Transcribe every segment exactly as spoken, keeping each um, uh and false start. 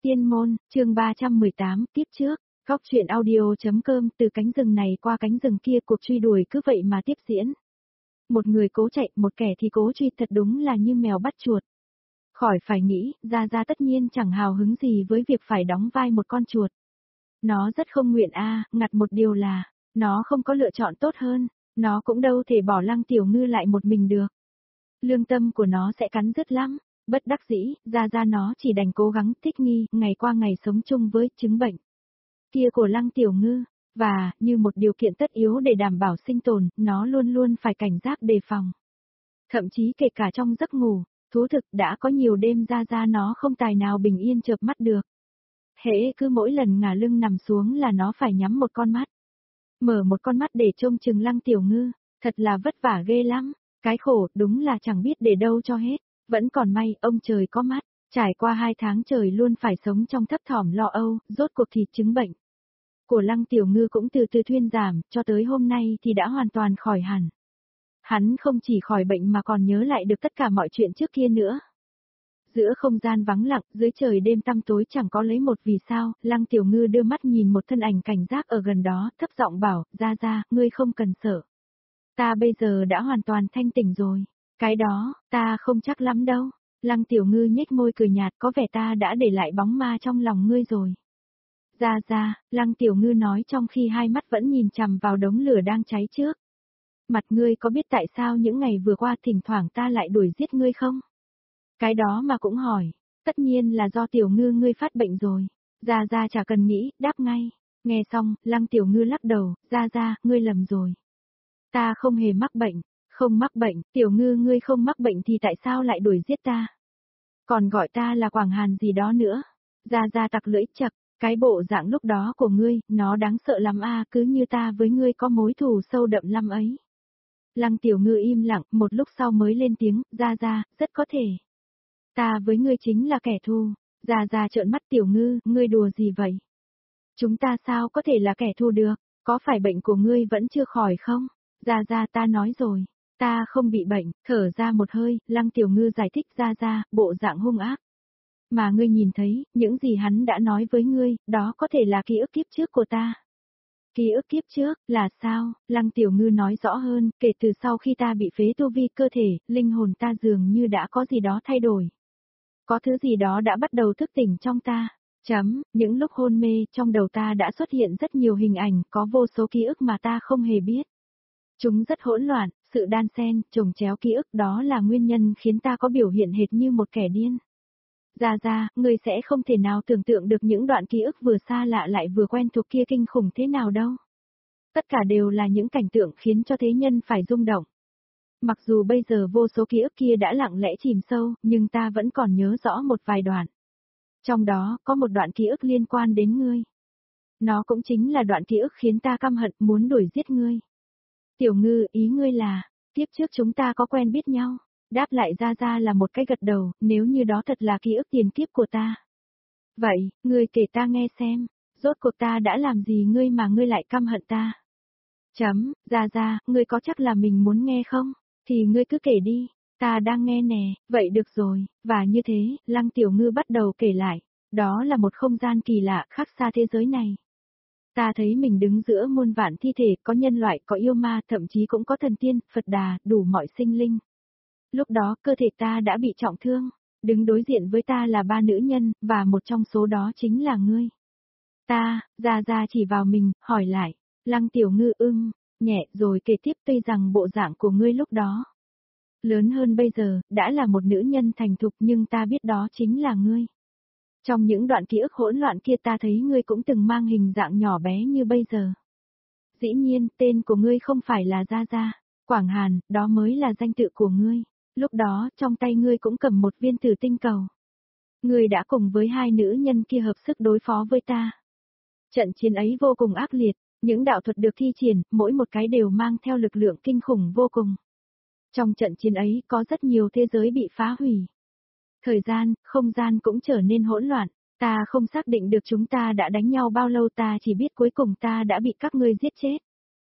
Tiên môn, chương ba trăm mười tám, tiếp trước, góc truyện audio.com từ cánh rừng này qua cánh rừng kia cuộc truy đuổi cứ vậy mà tiếp diễn. Một người cố chạy, một kẻ thì cố truy thật đúng là như mèo bắt chuột. Khỏi phải nghĩ, Gia Gia tất nhiên chẳng hào hứng gì với việc phải đóng vai một con chuột. Nó rất không nguyện a, ngặt một điều là, nó không có lựa chọn tốt hơn, nó cũng đâu thể bỏ Lăng Tiểu Ngư lại một mình được. Lương tâm của nó sẽ cắn rứt lắm. Bất đắc dĩ, Gia Gia nó chỉ đành cố gắng thích nghi, ngày qua ngày sống chung với chứng bệnh kia của Lăng Tiểu Ngư, và, như một điều kiện tất yếu để đảm bảo sinh tồn, nó luôn luôn phải cảnh giác đề phòng. Thậm chí kể cả trong giấc ngủ, thú thực đã có nhiều đêm Gia Gia nó không tài nào bình yên chợp mắt được. Hễ cứ mỗi lần ngả lưng nằm xuống là nó phải nhắm một con mắt. Mở một con mắt để trông chừng Lăng Tiểu Ngư, thật là vất vả ghê lắm, cái khổ đúng là chẳng biết để đâu cho hết. Vẫn còn may, ông trời có mắt, trải qua hai tháng trời luôn phải sống trong thấp thỏm lo âu, rốt cuộc thì chứng bệnh của Lăng Tiểu Ngư cũng từ từ thuyên giảm, cho tới hôm nay thì đã hoàn toàn khỏi hẳn. Hắn không chỉ khỏi bệnh mà còn nhớ lại được tất cả mọi chuyện trước kia nữa. Giữa không gian vắng lặng, dưới trời đêm tăm tối chẳng có lấy một vì sao, Lăng Tiểu Ngư đưa mắt nhìn một thân ảnh cảnh giác ở gần đó, thấp giọng bảo, Gia Gia, ngươi không cần sợ. Ta bây giờ đã hoàn toàn thanh tỉnh rồi. Cái đó, ta không chắc lắm đâu. Lăng Tiểu Ngư nhếch môi cười nhạt, có vẻ ta đã để lại bóng ma trong lòng ngươi rồi. Gia Gia, Lăng Tiểu Ngư nói trong khi hai mắt vẫn nhìn chằm vào đống lửa đang cháy trước. Mặt ngươi có biết tại sao những ngày vừa qua thỉnh thoảng ta lại đuổi giết ngươi không? Cái đó mà cũng hỏi, tất nhiên là do Tiểu Ngư ngươi phát bệnh rồi. Gia Gia chả cần nghĩ, đáp ngay. Nghe xong, Lăng Tiểu Ngư lắc đầu, Gia Gia, ngươi lầm rồi. Ta không hề mắc bệnh. Không mắc bệnh, Tiểu Ngư ngươi không mắc bệnh thì tại sao lại đuổi giết ta? Còn gọi ta là Quảng Hàn gì đó nữa. Gia Gia tặc lưỡi chặt, cái bộ dạng lúc đó của ngươi, nó đáng sợ lắm a, cứ như ta với ngươi có mối thù sâu đậm lắm ấy. Lăng Tiểu Ngư im lặng, một lúc sau mới lên tiếng, Gia Gia, rất có thể. Ta với ngươi chính là kẻ thù. Gia Gia trợn mắt Tiểu Ngư, ngươi đùa gì vậy? Chúng ta sao có thể là kẻ thù được, có phải bệnh của ngươi vẫn chưa khỏi không? Gia Gia ta nói rồi. Ta không bị bệnh, thở ra một hơi, Lăng Tiểu Ngư giải thích Gia Gia, bộ dạng hung ác. Mà ngươi nhìn thấy, những gì hắn đã nói với ngươi, đó có thể là ký ức kiếp trước của ta. Ký ức kiếp trước, là sao? Lăng Tiểu Ngư nói rõ hơn, kể từ sau khi ta bị phế tu vi cơ thể, linh hồn ta dường như đã có gì đó thay đổi. Có thứ gì đó đã bắt đầu thức tỉnh trong ta. Chấm, những lúc hôn mê, trong đầu ta đã xuất hiện rất nhiều hình ảnh, có vô số ký ức mà ta không hề biết. Chúng rất hỗn loạn, sự đan xen, chồng chéo ký ức đó là nguyên nhân khiến ta có biểu hiện hệt như một kẻ điên. Gia Gia, ngươi sẽ không thể nào tưởng tượng được những đoạn ký ức vừa xa lạ lại vừa quen thuộc kia kinh khủng thế nào đâu. Tất cả đều là những cảnh tượng khiến cho thế nhân phải rung động. Mặc dù bây giờ vô số ký ức kia đã lặng lẽ chìm sâu, nhưng ta vẫn còn nhớ rõ một vài đoạn. Trong đó, có một đoạn ký ức liên quan đến ngươi. Nó cũng chính là đoạn ký ức khiến ta căm hận muốn đuổi giết ngươi. Tiểu Ngư, ý ngươi là, tiếp trước chúng ta có quen biết nhau. Đáp lại Gia Gia là một cái gật đầu, nếu như đó thật là ký ức tiền kiếp của ta. Vậy, ngươi kể ta nghe xem, rốt cuộc ta đã làm gì ngươi mà ngươi lại căm hận ta? Chấm, Gia Gia, ngươi có chắc là mình muốn nghe không? Thì ngươi cứ kể đi, ta đang nghe nè, vậy được rồi, và như thế, Lăng Tiểu Ngư bắt đầu kể lại, đó là một không gian kỳ lạ khác xa thế giới này. Ta thấy mình đứng giữa muôn vạn thi thể, có nhân loại, có yêu ma, thậm chí cũng có thần tiên, Phật Đà, đủ mọi sinh linh. Lúc đó cơ thể ta đã bị trọng thương, đứng đối diện với ta là ba nữ nhân, và một trong số đó chính là ngươi. Ta, Gia Gia chỉ vào mình, hỏi lại, Lăng Tiểu Ngư ưng, nhẹ rồi kể tiếp tuy rằng bộ dạng của ngươi lúc đó. Lớn hơn bây giờ, đã là một nữ nhân thành thục nhưng ta biết đó chính là ngươi. Trong những đoạn ký ức hỗn loạn kia ta thấy ngươi cũng từng mang hình dạng nhỏ bé như bây giờ. Dĩ nhiên, tên của ngươi không phải là Gia Gia, Quảng Hàn, đó mới là danh tự của ngươi. Lúc đó, trong tay ngươi cũng cầm một viên tử tinh cầu. Ngươi đã cùng với hai nữ nhân kia hợp sức đối phó với ta. Trận chiến ấy vô cùng ác liệt, những đạo thuật được thi triển, mỗi một cái đều mang theo lực lượng kinh khủng vô cùng. Trong trận chiến ấy có rất nhiều thế giới bị phá hủy. Thời gian, không gian cũng trở nên hỗn loạn, ta không xác định được chúng ta đã đánh nhau bao lâu, ta chỉ biết cuối cùng ta đã bị các ngươi giết chết.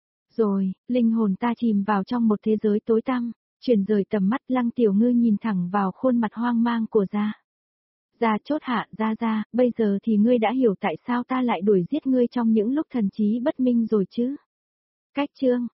Rồi, linh hồn ta chìm vào trong một thế giới tối tăm, chuyển rời tầm mắt. Lăng Tiểu Ngư nhìn thẳng vào khuôn mặt hoang mang của Gia Ra chốt hạ ra ra, bây giờ thì ngươi đã hiểu tại sao ta lại đuổi giết ngươi trong những lúc thần trí bất minh rồi chứ. Cách chương